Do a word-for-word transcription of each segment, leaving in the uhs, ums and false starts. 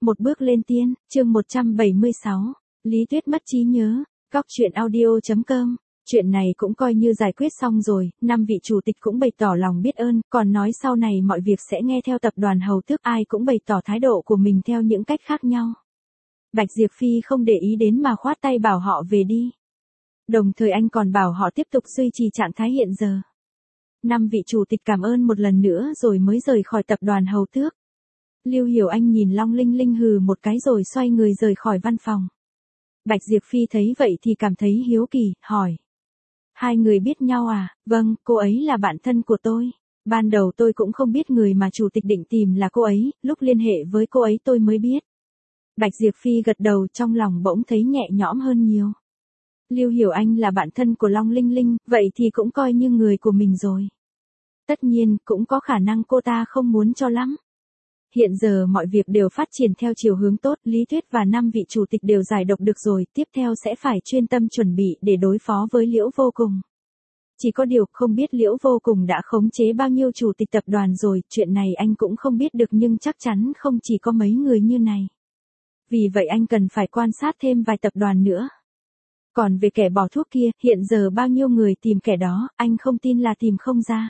Một bước lên tiên, chương một trăm bảy mươi sáu, Lý Tuyết mất trí nhớ, góc truyện audio chấm com. Chuyện này cũng coi như giải quyết xong rồi, năm vị chủ tịch cũng bày tỏ lòng biết ơn, còn nói sau này mọi việc sẽ nghe theo tập đoàn Hầu Tước, ai cũng bày tỏ thái độ của mình theo những cách khác nhau. Bạch Diệp Phi không để ý đến mà khoát tay bảo họ về đi. Đồng thời anh còn bảo họ tiếp tục duy trì trạng thái hiện giờ. Năm vị chủ tịch cảm ơn một lần nữa rồi mới rời khỏi tập đoàn Hầu Tước. Lưu Hiểu Anh nhìn Long Linh Linh hừ một cái rồi xoay người rời khỏi văn phòng. Bạch Diệp Phi thấy vậy thì cảm thấy hiếu kỳ, hỏi. Hai người biết nhau à? Vâng, cô ấy là bạn thân của tôi. Ban đầu tôi cũng không biết người mà chủ tịch định tìm là cô ấy, lúc liên hệ với cô ấy tôi mới biết. Bạch Diệp Phi gật đầu, trong lòng bỗng thấy nhẹ nhõm hơn nhiều. Lưu Hiểu Anh là bạn thân của Long Linh Linh, vậy thì cũng coi như người của mình rồi. Tất nhiên, cũng có khả năng cô ta không muốn cho lắm. Hiện giờ mọi việc đều phát triển theo chiều hướng tốt, Lý Tuyết và năm vị chủ tịch đều giải độc được rồi, tiếp theo sẽ phải chuyên tâm chuẩn bị để đối phó với Liễu Vô Cùng. Chỉ có điều không biết Liễu Vô Cùng đã khống chế bao nhiêu chủ tịch tập đoàn rồi, chuyện này anh cũng không biết được nhưng chắc chắn không chỉ có mấy người như này. Vì vậy anh cần phải quan sát thêm vài tập đoàn nữa. Còn về kẻ bỏ thuốc kia, hiện giờ bao nhiêu người tìm kẻ đó, anh không tin là tìm không ra.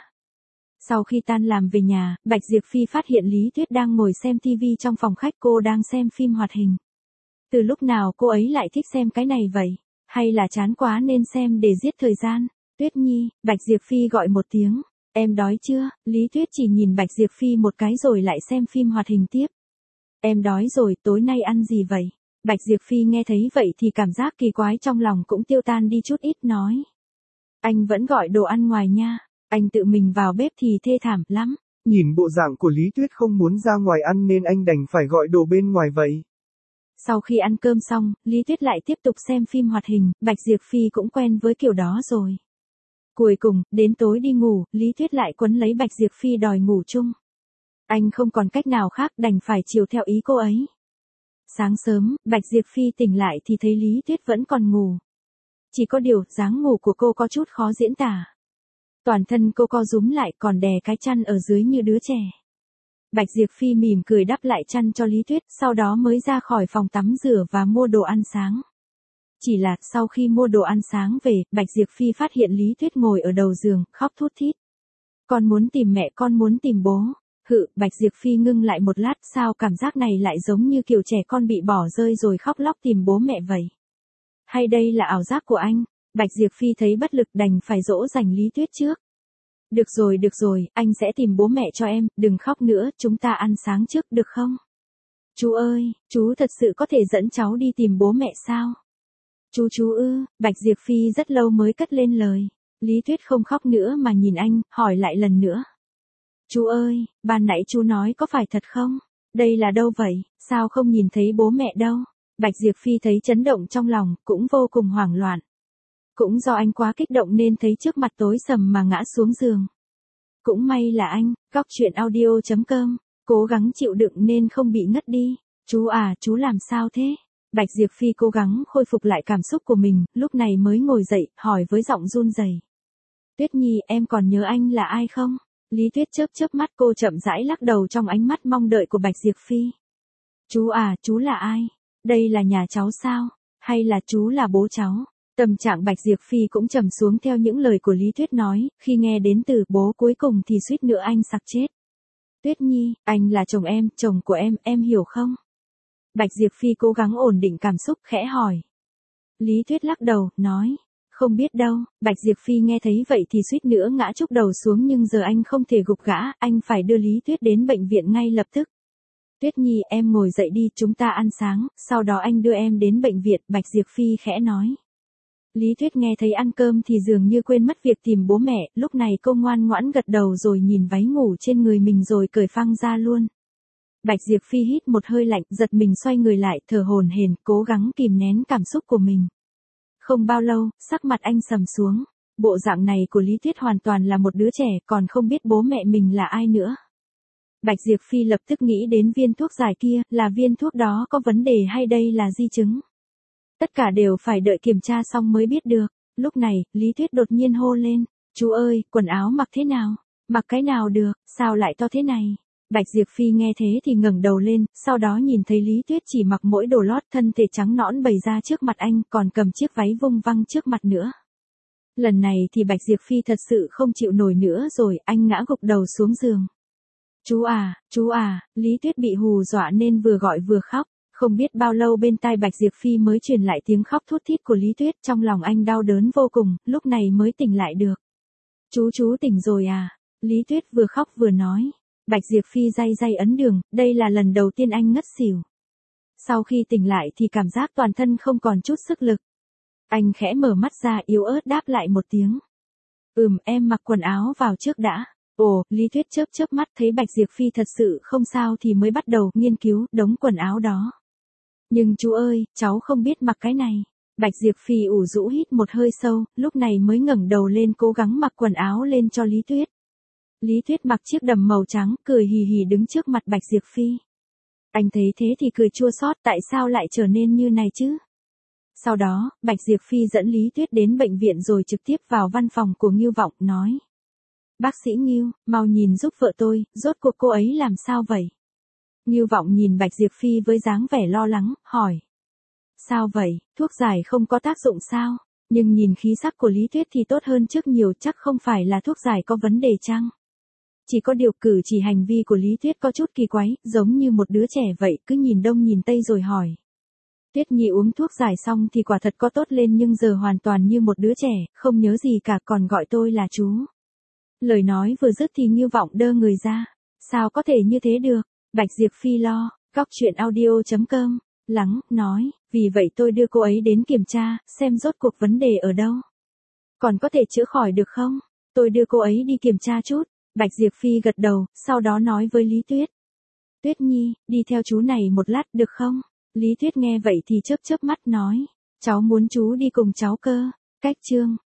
Sau khi tan làm về nhà, Bạch Diệp Phi phát hiện Lý Tuyết đang ngồi xem tivi trong phòng khách, cô đang xem phim hoạt hình. Từ lúc nào cô ấy lại thích xem cái này vậy? Hay là chán quá nên xem để giết thời gian? Tuyết Nhi, Bạch Diệp Phi gọi một tiếng. Em đói chưa? Lý Tuyết chỉ nhìn Bạch Diệp Phi một cái rồi lại xem phim hoạt hình tiếp. Em đói rồi, tối nay ăn gì vậy? Bạch Diệp Phi nghe thấy vậy thì cảm giác kỳ quái trong lòng cũng tiêu tan đi chút ít, nói. Anh vẫn gọi đồ ăn ngoài nha. Anh tự mình vào bếp thì thê thảm lắm. Nhìn bộ dạng của Lý Tuyết không muốn ra ngoài ăn nên anh đành phải gọi đồ bên ngoài vậy. Sau khi ăn cơm xong, Lý Tuyết lại tiếp tục xem phim hoạt hình, Bạch Diệp Phi cũng quen với kiểu đó rồi. Cuối cùng, đến tối đi ngủ, Lý Tuyết lại quấn lấy Bạch Diệp Phi đòi ngủ chung. Anh không còn cách nào khác, đành phải chiều theo ý cô ấy. Sáng sớm, Bạch Diệp Phi tỉnh lại thì thấy Lý Tuyết vẫn còn ngủ. Chỉ có điều, dáng ngủ của cô có chút khó diễn tả. Toàn thân cô co rúm lại còn đè cái chăn ở dưới như đứa trẻ. Bạch Diệp Phi mỉm cười đắp lại chăn cho Lý Tuyết, sau đó mới ra khỏi phòng tắm rửa và mua đồ ăn sáng. Chỉ là, sau khi mua đồ ăn sáng về, Bạch Diệp Phi phát hiện Lý Tuyết ngồi ở đầu giường, khóc thút thít. Con muốn tìm mẹ, con muốn tìm bố. Hự, Bạch Diệp Phi ngưng lại một lát, sao cảm giác này lại giống như kiểu trẻ con bị bỏ rơi rồi khóc lóc tìm bố mẹ vậy? Hay đây là ảo giác của anh? Bạch Diệp Phi thấy bất lực đành phải dỗ dành Lý Tuyết trước. Được rồi, được rồi, anh sẽ tìm bố mẹ cho em, đừng khóc nữa, chúng ta ăn sáng trước, được không? Chú ơi, chú thật sự có thể dẫn cháu đi tìm bố mẹ sao? Chú chú ư, Bạch Diệp Phi rất lâu mới cất lên lời. Lý Tuyết không khóc nữa mà nhìn anh, hỏi lại lần nữa. Chú ơi, ban nãy chú nói có phải thật không? Đây là đâu vậy, sao không nhìn thấy bố mẹ đâu? Bạch Diệp Phi thấy chấn động trong lòng, cũng vô cùng hoảng loạn. Cũng do anh quá kích động nên thấy trước mặt tối sầm mà ngã xuống giường. Cũng may là anh, góc truyện audio chấm com, cố gắng chịu đựng nên không bị ngất đi. Chú à, chú làm sao thế? Bạch Diệp Phi cố gắng khôi phục lại cảm xúc của mình, lúc này mới ngồi dậy, hỏi với giọng run rẩy. Tuyết Nhi, em còn nhớ anh là ai không? Lý Tuyết chớp chớp mắt, cô chậm rãi lắc đầu trong ánh mắt mong đợi của Bạch Diệp Phi. Chú à, chú là ai? Đây là nhà cháu sao? Hay là chú là bố cháu? Tâm trạng Bạch Diệp Phi cũng trầm xuống theo những lời của Lý Tuyết nói, khi nghe đến từ bố cuối cùng thì suýt nữa anh sặc chết. Tuyết Nhi, anh là chồng em, chồng của em, em hiểu không? Bạch Diệp Phi cố gắng ổn định cảm xúc, khẽ hỏi. Lý Tuyết lắc đầu, nói, không biết đâu. Bạch Diệp Phi nghe thấy vậy thì suýt nữa ngã trúc đầu xuống nhưng giờ anh không thể gục gã, anh phải đưa Lý Tuyết đến bệnh viện ngay lập tức. Tuyết Nhi, em ngồi dậy đi, chúng ta ăn sáng, sau đó anh đưa em đến bệnh viện, Bạch Diệp Phi khẽ nói. Lý Tuyết nghe thấy ăn cơm thì dường như quên mất việc tìm bố mẹ, lúc này cô ngoan ngoãn gật đầu rồi nhìn váy ngủ trên người mình rồi cởi phăng ra luôn. Bạch Diệp Phi hít một hơi lạnh, giật mình xoay người lại, thở hổn hển, cố gắng kìm nén cảm xúc của mình. Không bao lâu, sắc mặt anh sầm xuống. Bộ dạng này của Lý Tuyết hoàn toàn là một đứa trẻ, còn không biết bố mẹ mình là ai nữa. Bạch Diệp Phi lập tức nghĩ đến viên thuốc giải kia, là viên thuốc đó có vấn đề hay đây là di chứng. Tất cả đều phải đợi kiểm tra xong mới biết được. Lúc này, Lý Tuyết đột nhiên hô lên. Chú ơi, quần áo mặc thế nào? Mặc cái nào được, sao lại to thế này? Bạch Diệp Phi nghe thế thì ngẩng đầu lên, sau đó nhìn thấy Lý Tuyết chỉ mặc mỗi đồ lót, thân thể trắng nõn bày ra trước mặt anh, còn cầm chiếc váy vung văng trước mặt nữa. Lần này thì Bạch Diệp Phi thật sự không chịu nổi nữa rồi, anh ngã gục đầu xuống giường. Chú à, chú à, Lý Tuyết bị hù dọa nên vừa gọi vừa khóc. Không biết bao lâu bên tai Bạch Diệp Phi mới truyền lại tiếng khóc thút thít của Lý Tuyết, trong lòng anh đau đớn vô cùng, lúc này mới tỉnh lại được. Chú chú tỉnh rồi à? Lý Tuyết vừa khóc vừa nói. Bạch Diệp Phi day day ấn đường, đây là lần đầu tiên anh ngất xỉu. Sau khi tỉnh lại thì cảm giác toàn thân không còn chút sức lực. Anh khẽ mở mắt ra yếu ớt đáp lại một tiếng. Ừm, em mặc quần áo vào trước đã. Ồ, Lý Tuyết chớp chớp mắt thấy Bạch Diệp Phi thật sự không sao thì mới bắt đầu nghiên cứu đống quần áo đó. Nhưng chú ơi, cháu không biết mặc cái này. Bạch Diệp Phi ủ rũ hít một hơi sâu, lúc này mới ngẩng đầu lên cố gắng mặc quần áo lên cho Lý Tuyết. Lý Tuyết mặc chiếc đầm màu trắng, cười hì hì đứng trước mặt Bạch Diệp Phi. Anh thấy thế thì cười chua xót, tại sao lại trở nên như này chứ? Sau đó, Bạch Diệp Phi dẫn Lý Tuyết đến bệnh viện rồi trực tiếp vào văn phòng của Ngưu Vọng, nói. Bác sĩ Ngưu, mau nhìn giúp vợ tôi, rốt cuộc cô ấy làm sao vậy? Ngưu Vọng nhìn Bạch Diệp Phi với dáng vẻ lo lắng, hỏi. Sao vậy, thuốc giải không có tác dụng sao? Nhưng nhìn khí sắc của Lý Tuyết thì tốt hơn trước nhiều, chắc không phải là thuốc giải có vấn đề chăng? Chỉ có điều cử chỉ hành vi của Lý Tuyết có chút kỳ quái, giống như một đứa trẻ vậy, cứ nhìn đông nhìn tây rồi hỏi. Tuyết Nhi uống thuốc giải xong thì quả thật có tốt lên nhưng giờ hoàn toàn như một đứa trẻ, không nhớ gì cả, còn gọi tôi là chú. Lời nói vừa dứt thì Ngưu Vọng đơ người ra. Sao có thể như thế được? Bạch Diệp Phi lo, góc truyện audio chấm com, lắng, nói, vì vậy tôi đưa cô ấy đến kiểm tra, xem rốt cuộc vấn đề ở đâu. Còn có thể chữa khỏi được không? Tôi đưa cô ấy đi kiểm tra chút. Bạch Diệp Phi gật đầu, sau đó nói với Lý Tuyết. Tuyết Nhi, đi theo chú này một lát được không? Lý Tuyết nghe vậy thì chớp chớp mắt nói. Cháu muốn chú đi cùng cháu cơ. Cách chương.